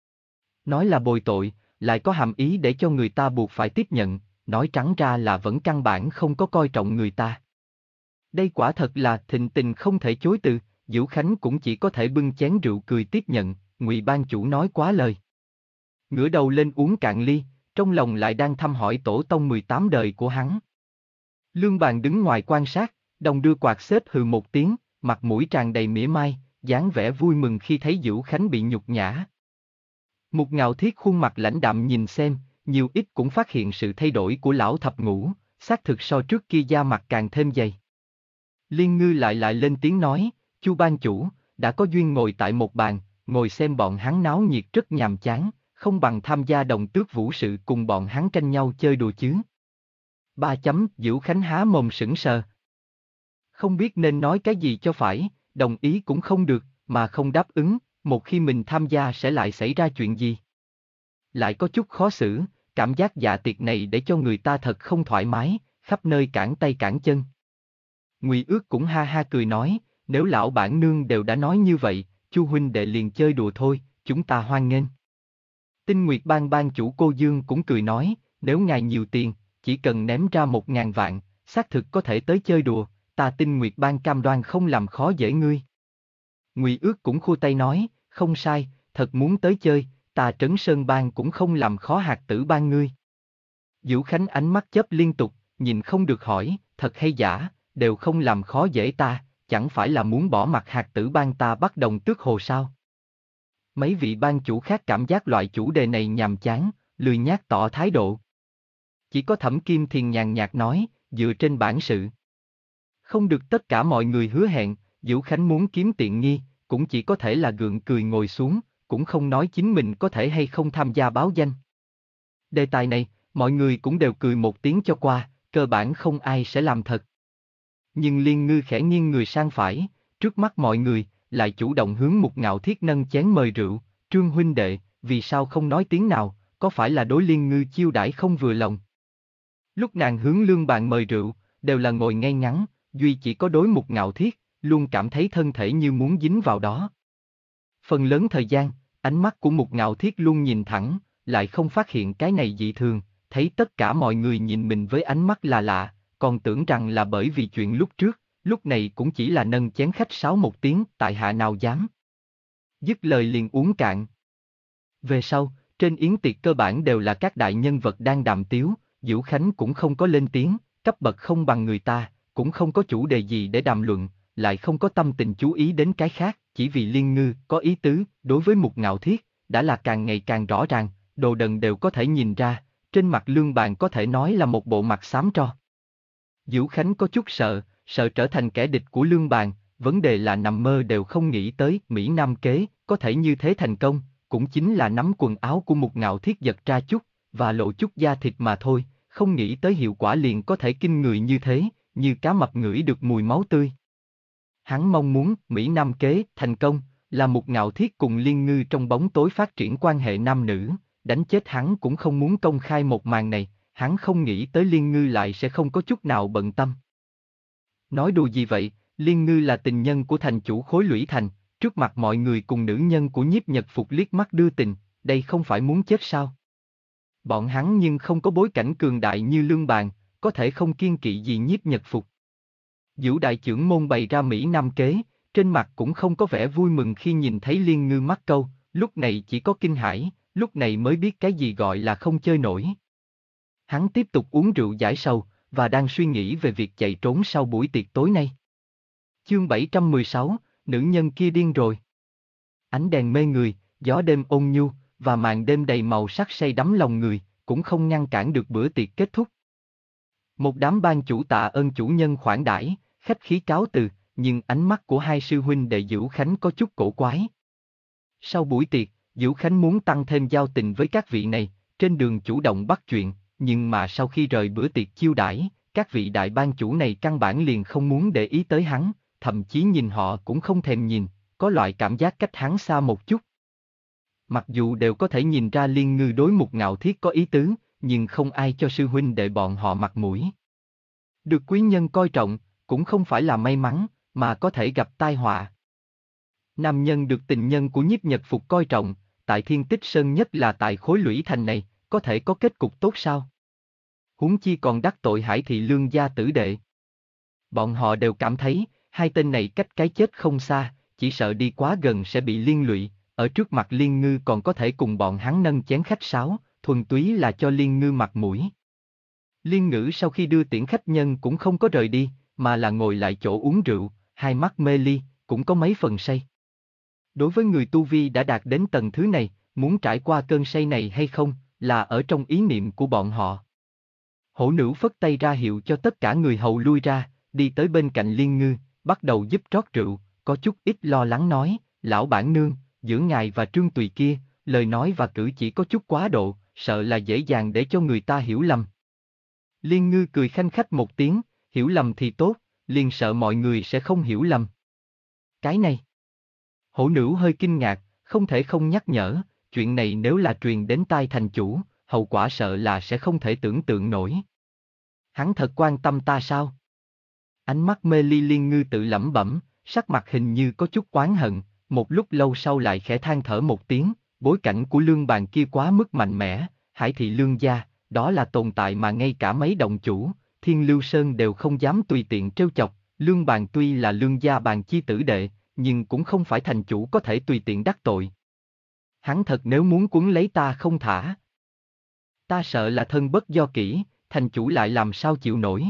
Nói là bồi tội, lại có hàm ý để cho người ta buộc phải tiếp nhận, nói trắng ra là vẫn căn bản không có coi trọng người ta. Đây quả thật là thịnh tình không thể chối từ, Diễu Khánh cũng chỉ có thể bưng chén rượu cười tiếp nhận, Ngụy ban chủ nói quá lời. Ngửa đầu lên uống cạn ly, trong lòng lại đang thăm hỏi tổ tông mười tám đời của hắn. Lương Bàn đứng ngoài quan sát, đồng đưa quạt xếp hừ một tiếng, mặt mũi tràn đầy mỉa mai, dáng vẻ vui mừng khi thấy Diễu Khánh bị nhục nhã. Mục Ngạo Thiết khuôn mặt lãnh đạm nhìn xem, nhiều ít cũng phát hiện sự thay đổi của lão thập ngũ, xác thực so trước kia da mặt càng thêm dày. Liên Ngư lại lại lên tiếng nói, Chu ban chủ, đã có duyên ngồi tại một bàn, ngồi xem bọn hắn náo nhiệt rất nhàm chán, không bằng tham gia đồng tước vũ sự cùng bọn hắn tranh nhau chơi đùa chứ. Ba chấm, Diễu Khánh há mồm sững sờ. Không biết nên nói cái gì cho phải, đồng ý cũng không được, mà không đáp ứng, một khi mình tham gia sẽ lại xảy ra chuyện gì. Lại có chút khó xử, cảm giác dạ tiệc này để cho người ta thật không thoải mái, khắp nơi cản tay cản chân. Ngụy Ước cũng ha ha cười nói, nếu lão bản nương đều đã nói như vậy, Chu huynh đệ liền chơi đùa thôi, chúng ta hoan nghênh. Tinh Nguyệt Bang ban chủ Cô Dương cũng cười nói, nếu ngài nhiều tiền, chỉ cần ném ra một ngàn vạn, xác thực có thể tới chơi đùa, ta Tinh Nguyệt Bang cam đoan không làm khó dễ ngươi. Ngụy Ước cũng khua tay nói, không sai, thật muốn tới chơi, ta Trấn Sơn Bang cũng không làm khó hạt tử bang ngươi. Vũ Khánh ánh mắt chớp liên tục, nhìn không được hỏi, thật hay giả, đều không làm khó dễ ta, chẳng phải là muốn bỏ mặt hạt tử bang ta bắt đồng tước hồ sao? Mấy vị ban chủ khác cảm giác loại chủ đề này nhàm chán, lười nhác tỏ thái độ. Chỉ có Thẩm Kim Thiền nhàn nhạt nói, dựa trên bản sự. Không được tất cả mọi người hứa hẹn, Vũ Khánh muốn kiếm tiện nghi, cũng chỉ có thể là gượng cười ngồi xuống, cũng không nói chính mình có thể hay không tham gia báo danh. Đề tài này, mọi người cũng đều cười một tiếng cho qua, cơ bản không ai sẽ làm thật. Nhưng Liên Ngư khẽ nghiêng người sang phải, trước mắt mọi người, lại chủ động hướng Mục Ngạo Thiết nâng chén mời rượu, Trương huynh đệ, vì sao không nói tiếng nào, có phải là đối Liên Ngư chiêu đãi không vừa lòng? Lúc nàng hướng Lương Bàn mời rượu, đều là ngồi ngay ngắn, duy chỉ có đối Mục Ngạo Thiết, luôn cảm thấy thân thể như muốn dính vào đó. Phần lớn thời gian, ánh mắt của Mục Ngạo Thiết luôn nhìn thẳng, lại không phát hiện cái này dị thường, thấy tất cả mọi người nhìn mình với ánh mắt là lạ, còn tưởng rằng là bởi vì chuyện lúc trước, lúc này cũng chỉ là nâng chén khách sáo một tiếng, tại hạ nào dám. Dứt lời liền uống cạn. Về sau, trên yến tiệc cơ bản đều là các đại nhân vật đang đàm tiếu, Vũ Khánh cũng không có lên tiếng, cấp bậc không bằng người ta, cũng không có chủ đề gì để đàm luận, lại không có tâm tình chú ý đến cái khác, chỉ vì Liên Ngư có ý tứ, đối với Mục Ngạo Thiết, đã là càng ngày càng rõ ràng, đồ đần đều có thể nhìn ra, trên mặt Lương Bàn có thể nói là một bộ mặt xám tro. Vũ Khánh có chút sợ, sợ trở thành kẻ địch của Lương Bàn, vấn đề là nằm mơ đều không nghĩ tới Mỹ Nam kế, có thể như thế thành công, cũng chính là nắm quần áo của Mục Ngạo Thiết giật ra chút, và lộ chút da thịt mà thôi, không nghĩ tới hiệu quả liền có thể kinh người như thế, như cá mập ngửi được mùi máu tươi. Hắn mong muốn Mỹ Nam kế thành công, là một Ngạo Thiết cùng Liên Ngư trong bóng tối phát triển quan hệ nam nữ, đánh chết hắn cũng không muốn công khai một màn này, hắn không nghĩ tới Liên Ngư lại sẽ không có chút nào bận tâm. Nói đùa gì vậy, Liên Ngư là tình nhân của thành chủ Khối Lũy Thành, trước mặt mọi người cùng nữ nhân của Nhiếp Nhật Phục liếc mắt đưa tình, đây không phải muốn chết sao? Bọn hắn nhưng không có bối cảnh cường đại như Lương Bàn, có thể không kiêng kỵ gì Nhiếp Nhật Phục. Dữu đại trưởng môn bày ra Mỹ Nam kế, trên mặt cũng không có vẻ vui mừng khi nhìn thấy Liên Ngư mắc câu, lúc này chỉ có kinh hãi, lúc này mới biết cái gì gọi là không chơi nổi. Hắn tiếp tục uống rượu giải sầu, và đang suy nghĩ về việc chạy trốn sau buổi tiệc tối nay. Chương bảy trăm mười sáu, nữ nhân kia điên rồi. Ánh đèn mê người, gió đêm ôn nhu, và màn đêm đầy màu sắc say đắm lòng người, cũng không ngăn cản được bữa tiệc kết thúc. Một đám ban chủ tạ ơn chủ nhân khoản đãi, khách khí cáo từ, nhưng ánh mắt của hai sư huynh đệ Dữu Khánh có chút cổ quái. Sau buổi tiệc, Dữu Khánh muốn tăng thêm giao tình với các vị này, trên đường chủ động bắt chuyện, nhưng mà sau khi rời bữa tiệc chiêu đãi, các vị đại ban chủ này căn bản liền không muốn để ý tới hắn, thậm chí nhìn họ cũng không thèm nhìn, có loại cảm giác cách hắn xa một chút. Mặc dù đều có thể nhìn ra Liên Ngư đối Mục Ngạo Thiết có ý tứ, nhưng không ai cho sư huynh đệ bọn họ mặt mũi. Được quý nhân coi trọng, cũng không phải là may mắn, mà có thể gặp tai họa. Nam nhân được tình nhân của Nhiếp Nhật Phục coi trọng, tại Thiên Tích Sơn nhất là tại Khối Lũy Thành này, có thể có kết cục tốt sao? Huống chi còn đắc tội Hải Thị Lương gia tử đệ. Bọn họ đều cảm thấy, hai tên này cách cái chết không xa, chỉ sợ đi quá gần sẽ bị liên lụy, ở trước mặt Liên Ngư còn có thể cùng bọn hắn nâng chén khách sáo, thuần túy là cho Liên Ngư mặt mũi. Liên Ngữ sau khi đưa tiễn khách nhân cũng không có rời đi, mà là ngồi lại chỗ uống rượu, hai mắt mê ly, cũng có mấy phần say. Đối với người tu vi đã đạt đến tầng thứ này, muốn trải qua cơn say này hay không, là ở trong ý niệm của bọn họ. Hổ nữ phất tay ra hiệu cho tất cả người hầu lui ra, đi tới bên cạnh Liên Ngư, bắt đầu giúp rót rượu, có chút ít lo lắng nói, lão bản nương, giữa ngài và Trương Tùy kia, lời nói và cử chỉ có chút quá độ, sợ là dễ dàng để cho người ta hiểu lầm. Liên Ngư cười khanh khách một tiếng, hiểu lầm thì tốt, liền sợ mọi người sẽ không hiểu lầm. Cái này. Hổ nữ hơi kinh ngạc, không thể không nhắc nhở, chuyện này nếu là truyền đến tai thành chủ, hậu quả sợ là sẽ không thể tưởng tượng nổi. Hắn thật quan tâm ta sao? Ánh mắt mê ly Liên Ngư tự lẩm bẩm, sắc mặt hình như có chút oán hận, một lúc lâu sau lại khẽ than thở một tiếng, bối cảnh của Lương Bàn kia quá mức mạnh mẽ, Hải Thị Lương gia, đó là tồn tại mà ngay cả mấy động chủ, Thiên Lưu Sơn đều không dám tùy tiện trêu chọc, Lương Bàn tuy là Lương gia bàn chi tử đệ, nhưng cũng không phải thành chủ có thể tùy tiện đắc tội. Hắn thật nếu muốn cuốn lấy ta không thả. Ta sợ là thân bất do kỹ, thành chủ lại làm sao chịu nổi.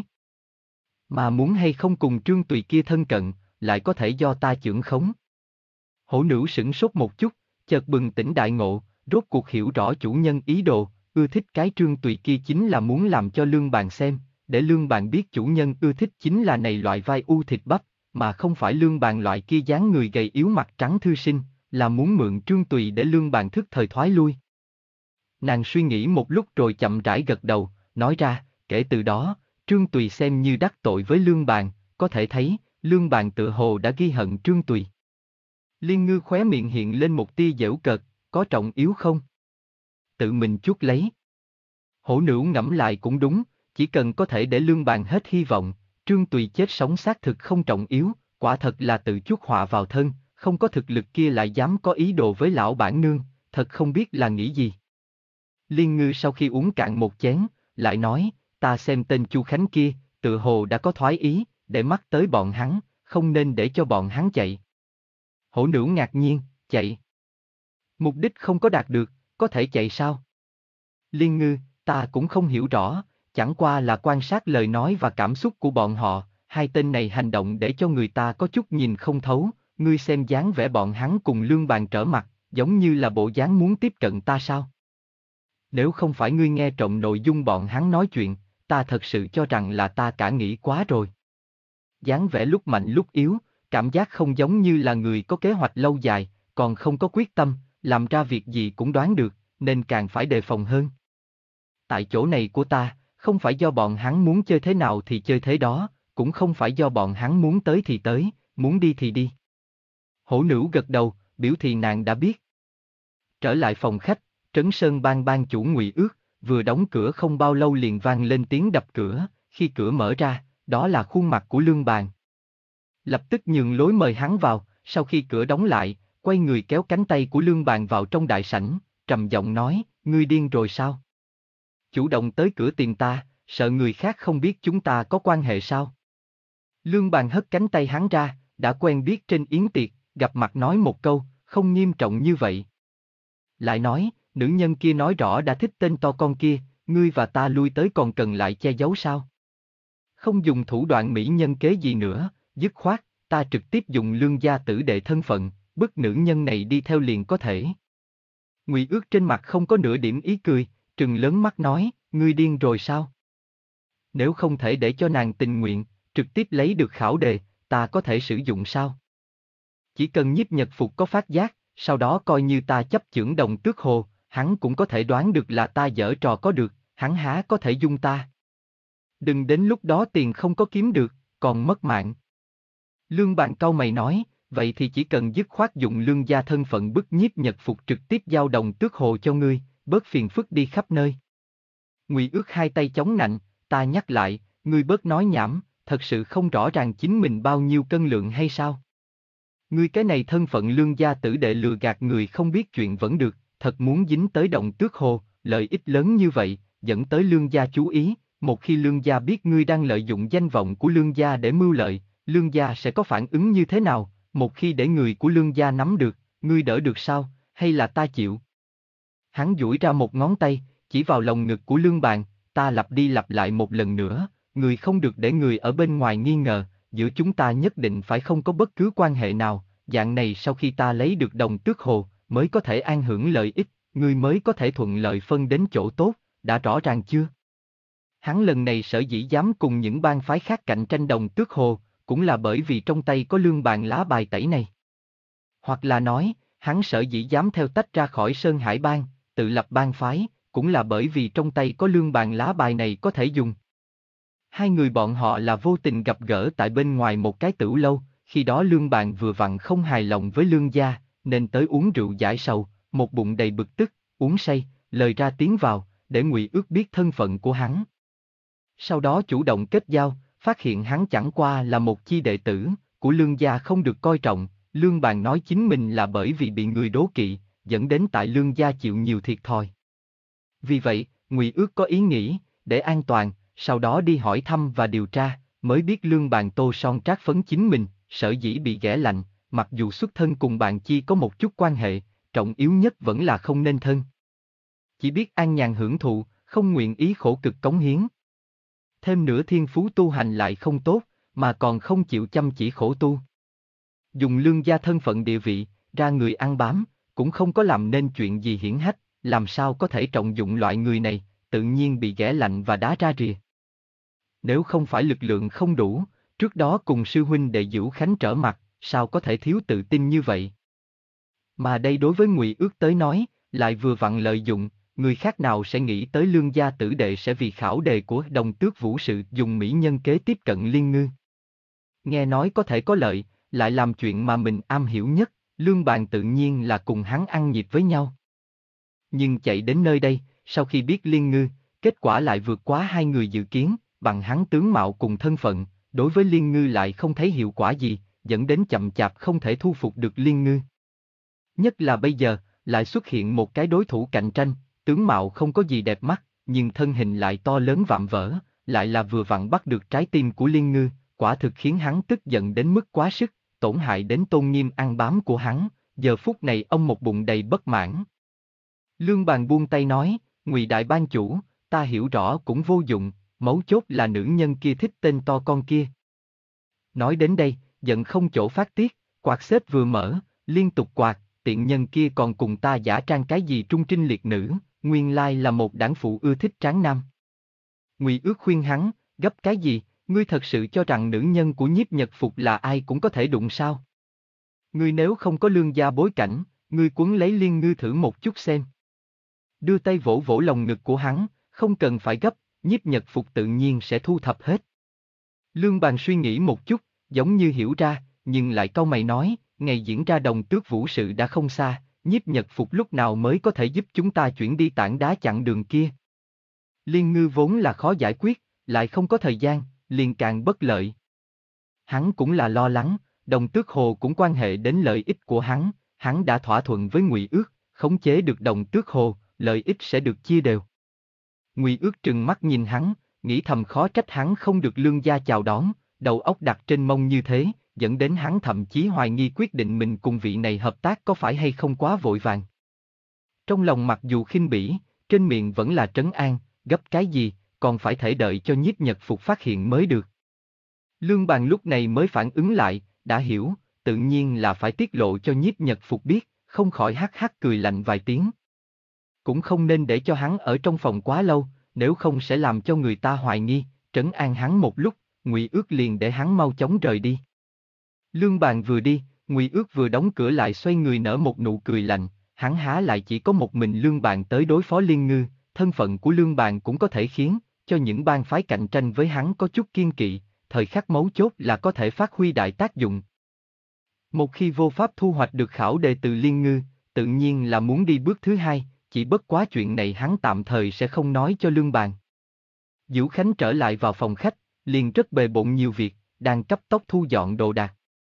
Mà muốn hay không cùng Trương Tùy kia thân cận, lại có thể do ta chưởng khống. Hổ nữ sửng sốt một chút, chợt bừng tỉnh đại ngộ, rốt cuộc hiểu rõ chủ nhân ý đồ, ưa thích cái Trương Tùy kia chính là muốn làm cho Lương Bàn xem, để Lương Bàn biết chủ nhân ưa thích chính là này loại vai u thịt bắp, mà không phải Lương Bàn loại kia dáng người gầy yếu mặt trắng thư sinh, là muốn mượn Trương Tùy để Lương Bàn thức thời thoái lui. Nàng suy nghĩ một lúc rồi chậm rãi gật đầu, nói ra, kể từ đó, Trương Tùy xem như đắc tội với Lương Bàn, có thể thấy, Lương Bàn tự hồ đã ghi hận Trương Tùy. Liên Ngư khóe miệng hiện lên một tia giễu cợt, có trọng yếu không? Tự mình chuốc lấy. Hổ nữ ngẫm lại cũng đúng, chỉ cần có thể để Lương Bàn hết hy vọng, Trương Tùy chết sống xác thực không trọng yếu, quả thật là tự chuốc họa vào thân, không có thực lực kia lại dám có ý đồ với lão bản nương, thật không biết là nghĩ gì. Liên Ngư sau khi uống cạn một chén, lại nói, ta xem tên Chu Khánh kia, tự hồ đã có thoái ý, để mắt tới bọn hắn, không nên để cho bọn hắn chạy. Hổ nữ ngạc nhiên, chạy. Mục đích không có đạt được, có thể chạy sao? Liên Ngư, ta cũng không hiểu rõ, chẳng qua là quan sát lời nói và cảm xúc của bọn họ, hai tên này hành động để cho người ta có chút nhìn không thấu, ngươi xem dáng vẻ bọn hắn cùng Lương Bàn trở mặt, giống như là bộ dáng muốn tiếp cận ta sao? Nếu không phải ngươi nghe trộm nội dung bọn hắn nói chuyện, ta thật sự cho rằng là ta cả nghĩ quá rồi. Dáng vẻ lúc mạnh lúc yếu, cảm giác không giống như là người có kế hoạch lâu dài, còn không có quyết tâm, làm ra việc gì cũng đoán được, nên càng phải đề phòng hơn. Tại chỗ này của ta, không phải do bọn hắn muốn chơi thế nào thì chơi thế đó, cũng không phải do bọn hắn muốn tới thì tới, muốn đi thì đi. Hổ nữ gật đầu, biểu thị nàng đã biết. Trở lại phòng khách, Trấn Sơn Bang bang chủ Ngụy Ước, vừa đóng cửa không bao lâu liền vang lên tiếng đập cửa, khi cửa mở ra, đó là khuôn mặt của Lương Bàn. Lập tức nhường lối mời hắn vào, sau khi cửa đóng lại, quay người kéo cánh tay của Lương Bàn vào trong đại sảnh, trầm giọng nói, ngươi điên rồi sao? Chủ động tới cửa tìm ta, sợ người khác không biết chúng ta có quan hệ sao? Lương Bàn hất cánh tay hắn ra, đã quen biết trên yến tiệc, gặp mặt nói một câu, không nghiêm trọng như vậy. Lại nói, nữ nhân kia nói rõ đã thích tên to con kia, ngươi và ta lui tới còn cần lại che giấu sao? Không dùng thủ đoạn mỹ nhân kế gì nữa, dứt khoát, ta trực tiếp dùng Lương gia tử đệ thân phận, bức nữ nhân này đi theo liền có thể. Ngụy Ước trên mặt không có nửa điểm ý cười, trừng lớn mắt nói, ngươi điên rồi sao? Nếu không thể để cho nàng tình nguyện, trực tiếp lấy được khảo đề, ta có thể sử dụng sao? Chỉ cần Nhiếp Nhật Phục có phát giác, sau đó coi như ta chấp chưởng Đồng Tước Hồ, hắn cũng có thể đoán được là ta giở trò có được, hắn há có thể dung ta. Đừng đến lúc đó tiền không có kiếm được, còn mất mạng. Lương Bàn cau mày nói, vậy thì chỉ cần dứt khoát dụng Lương gia thân phận bức Nhiếp Nhật Phục trực tiếp giao Đồng Tước Hồ cho ngươi, bớt phiền phức đi khắp nơi. Ngụy Ước hai tay chống nạnh, ta nhắc lại, ngươi bớt nói nhảm, thật sự không rõ ràng chính mình bao nhiêu cân lượng hay sao? Ngươi cái này thân phận Lương gia tử đệ lừa gạt người không biết chuyện vẫn được, thật muốn dính tới Đồng Tước Hồ, lợi ích lớn như vậy, dẫn tới Lương gia chú ý, một khi Lương gia biết ngươi đang lợi dụng danh vọng của Lương gia để mưu lợi, Lương gia sẽ có phản ứng như thế nào? Một khi để người của Lương gia nắm được, ngươi đỡ được sao, hay là ta chịu? Hắn duỗi ra một ngón tay, chỉ vào lồng ngực của Lương Bàn, ta lặp đi lặp lại một lần nữa, người không được để người ở bên ngoài nghi ngờ, giữa chúng ta nhất định phải không có bất cứ quan hệ nào, dạng này sau khi ta lấy được Đồng Tước Hồ, mới có thể an hưởng lợi ích, ngươi mới có thể thuận lợi phân đến chỗ tốt, đã rõ ràng chưa? Hắn lần này sở dĩ dám cùng những bang phái khác cạnh tranh Đồng Tước Hồ, cũng là bởi vì trong tay có Lương Bàn lá bài tẩy này. Hoặc là nói, hắn sở dĩ dám theo tách ra khỏi Sơn Hải Bang, tự lập bang phái, cũng là bởi vì trong tay có Lương Bàn lá bài này có thể dùng. Hai người bọn họ là vô tình gặp gỡ tại bên ngoài một cái tửu lâu, khi đó Lương Bàn vừa vặn không hài lòng với Lương gia, nên tới uống rượu giải sầu, một bụng đầy bực tức, uống say, lời ra tiếng vào, để Ngụy Ước biết thân phận của hắn. Sau đó chủ động kết giao, phát hiện hắn chẳng qua là một chi đệ tử của Lương gia không được coi trọng, Lương Bàn nói chính mình là bởi vì bị người đố kỵ, dẫn đến tại Lương gia chịu nhiều thiệt thòi. Vì vậy, Ngụy Ước có ý nghĩ, để an toàn, sau đó đi hỏi thăm và điều tra, mới biết Lương Bàn tô son trát phấn chính mình, sở dĩ bị ghẻ lạnh, mặc dù xuất thân cùng bạn chi có một chút quan hệ, trọng yếu nhất vẫn là không nên thân. Chỉ biết an nhàn hưởng thụ, không nguyện ý khổ cực cống hiến. Thêm nữa thiên phú tu hành lại không tốt, mà còn không chịu chăm chỉ khổ tu. Dùng Lương gia thân phận địa vị, ra người ăn bám, cũng không có làm nên chuyện gì hiển hách, làm sao có thể trọng dụng loại người này, tự nhiên bị ghẻ lạnh và đá ra rìa. Nếu không phải lực lượng không đủ, trước đó cùng sư huynh đệ Dữu Khánh trở mặt, sao có thể thiếu tự tin như vậy? Mà đây đối với Ngụy Ước tới nói, lại vừa vặn lợi dụng, người khác nào sẽ nghĩ tới Lương gia tử đệ sẽ vì khảo đề của Đồng Tước Vũ sự dùng mỹ nhân kế tiếp cận Liên Ngư. Nghe nói có thể có lợi, lại làm chuyện mà mình am hiểu nhất, Lương Bàn tự nhiên là cùng hắn ăn nhịp với nhau. Nhưng chạy đến nơi đây, sau khi biết Liên Ngư, kết quả lại vượt quá hai người dự kiến, bằng hắn tướng mạo cùng thân phận, đối với Liên Ngư lại không thấy hiệu quả gì, dẫn đến chậm chạp không thể thu phục được Liên Ngư. Nhất là bây giờ, lại xuất hiện một cái đối thủ cạnh tranh, tướng mạo không có gì đẹp mắt, nhưng thân hình lại to lớn vạm vỡ, lại là vừa vặn bắt được trái tim của Liên Ngư, quả thực khiến hắn tức giận đến mức quá sức, tổn hại đến tôn nghiêm ăn bám của hắn, giờ phút này ông một bụng đầy bất mãn. Lương Bàn buông tay nói, Ngụy đại ban chủ, ta hiểu rõ cũng vô dụng, mấu chốt là nữ nhân kia thích tên to con kia. Nói đến đây, giận không chỗ phát tiết, quạt xếp vừa mở, liên tục quạt, tiện nhân kia còn cùng ta giả trang cái gì trung trinh liệt nữ, nguyên lai là một đảng phụ ưa thích tráng nam. Ngụy Ước khuyên hắn, gấp cái gì, ngươi thật sự cho rằng nữ nhân của Nhiếp Nhật Phục là ai cũng có thể đụng sao? Ngươi nếu không có Lương gia bối cảnh, ngươi quấn lấy Liên Ngư thử một chút xem. Đưa tay vỗ vỗ lồng ngực của hắn, không cần phải gấp, Nhiếp Nhật Phục tự nhiên sẽ thu thập hết. Lương Bàn suy nghĩ một chút, giống như hiểu ra, nhưng lại cau mày nói, ngày diễn ra Đồng Tước Vũ sự đã không xa, Nhiếp Nhật Phục lúc nào mới có thể giúp chúng ta chuyển đi tảng đá chặn đường kia. Liên Ngư vốn là khó giải quyết, lại không có thời gian, liền càng bất lợi. Hắn cũng là lo lắng, Đồng Tước Hồ cũng quan hệ đến lợi ích của hắn, hắn đã thỏa thuận với Ngụy Ước, khống chế được Đồng Tước Hồ, lợi ích sẽ được chia đều. Ngụy Ước trừng mắt nhìn hắn, nghĩ thầm khó trách hắn không được Lương gia chào đón, đầu óc đặt trên mông như thế, dẫn đến hắn thậm chí hoài nghi quyết định mình cùng vị này hợp tác có phải hay không quá vội vàng. Trong lòng mặc dù khinh bỉ, trên miệng vẫn là trấn an, gấp cái gì, còn phải thể đợi cho Nhiếp Nhật Phục phát hiện mới được. Lương Bàn lúc này mới phản ứng lại, đã hiểu, tự nhiên là phải tiết lộ cho Nhiếp Nhật Phục biết, không khỏi hắc hắc cười lạnh vài tiếng. Cũng không nên để cho hắn ở trong phòng quá lâu, nếu không sẽ làm cho người ta hoài nghi, trấn an hắn một lúc, Ngụy Ước liền để hắn mau chóng rời đi. Lương Bàn vừa đi, Ngụy Ước vừa đóng cửa lại xoay người nở một nụ cười lạnh, hắn há lại chỉ có một mình Lương Bàn tới đối phó Liên Ngư, thân phận của Lương Bàn cũng có thể khiến cho những bang phái cạnh tranh với hắn có chút kiên kỵ, thời khắc mấu chốt là có thể phát huy đại tác dụng. Một khi vô pháp thu hoạch được khảo đề từ Liên Ngư, tự nhiên là muốn đi bước thứ hai, chỉ bất quá chuyện này hắn tạm thời sẽ không nói cho Lương Bàn. Dữu Khánh trở lại vào phòng khách, liền rất bề bộn nhiều việc, đang cấp tốc thu dọn đồ đạc.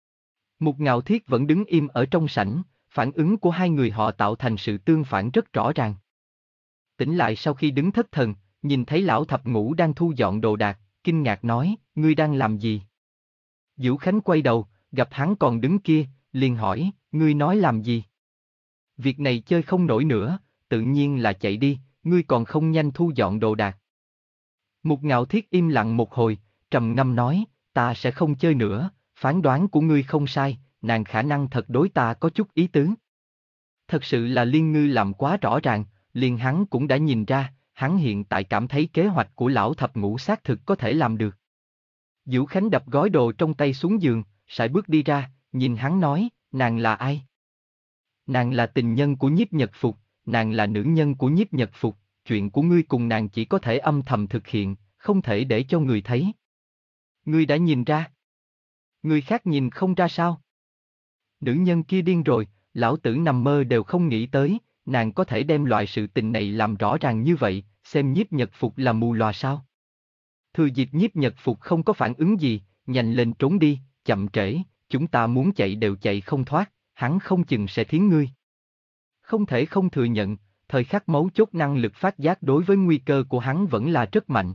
Mục Ngạo Thiết vẫn đứng im ở trong sảnh, phản ứng của hai người họ tạo thành sự tương phản rất rõ ràng. Tỉnh lại sau khi đứng thất thần, nhìn thấy lão thập ngũ đang thu dọn đồ đạc, kinh ngạc nói, ngươi đang làm gì? Dữu Khánh quay đầu, gặp hắn còn đứng kia, liền hỏi, ngươi nói làm gì? Việc này chơi không nổi nữa, tự nhiên là chạy đi, ngươi còn không nhanh thu dọn đồ đạc. Mục Ngạo Thiết im lặng một hồi, trầm ngâm nói, ta sẽ không chơi nữa, phán đoán của ngươi không sai, nàng khả năng thật đối ta có chút ý tứ. Thật sự là Liên Ngư làm quá rõ ràng, liền hắn cũng đã nhìn ra, hắn hiện tại cảm thấy kế hoạch của lão thập ngũ xác thực có thể làm được. Dữu Khánh đập gói đồ trong tay xuống giường, sải bước đi ra, nhìn hắn nói, nàng là ai? Nàng là tình nhân của Nhiếp Nhật Phục, nàng là nữ nhân của Nhiếp Nhật Phục, chuyện của ngươi cùng nàng chỉ có thể âm thầm thực hiện, không thể để cho người thấy. Ngươi đã nhìn ra? Người khác nhìn không ra sao? Nữ nhân kia điên rồi, lão tử nằm mơ đều không nghĩ tới, nàng có thể đem loại sự tình này làm rõ ràng như vậy, xem Nhiếp Nhật Phục là mù lòa sao? Thừa dịp Nhiếp Nhật Phục không có phản ứng gì, nhanh lên trốn đi, chậm trễ, chúng ta muốn chạy đều chạy không thoát, hắn không chừng sẽ thiến ngươi. Không thể không thừa nhận, thời khắc mấu chốt năng lực phát giác đối với nguy cơ của hắn vẫn là rất mạnh.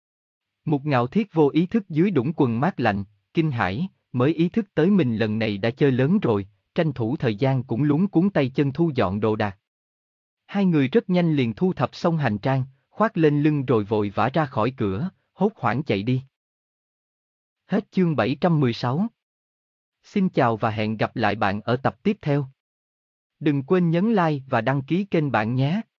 Mục Ngạo Thiết vô ý thức dưới đũng quần mát lạnh, kinh hãi, mới ý thức tới mình lần này đã chơi lớn rồi, tranh thủ thời gian cũng luống cuống tay chân thu dọn đồ đạc. Hai người rất nhanh liền thu thập xong hành trang, khoác lên lưng rồi vội vã ra khỏi cửa, hốt hoảng chạy đi. Hết chương bảy trăm mười sáu. Xin chào và hẹn gặp lại bạn ở tập tiếp theo. Đừng quên nhấn like và đăng ký kênh bạn nhé.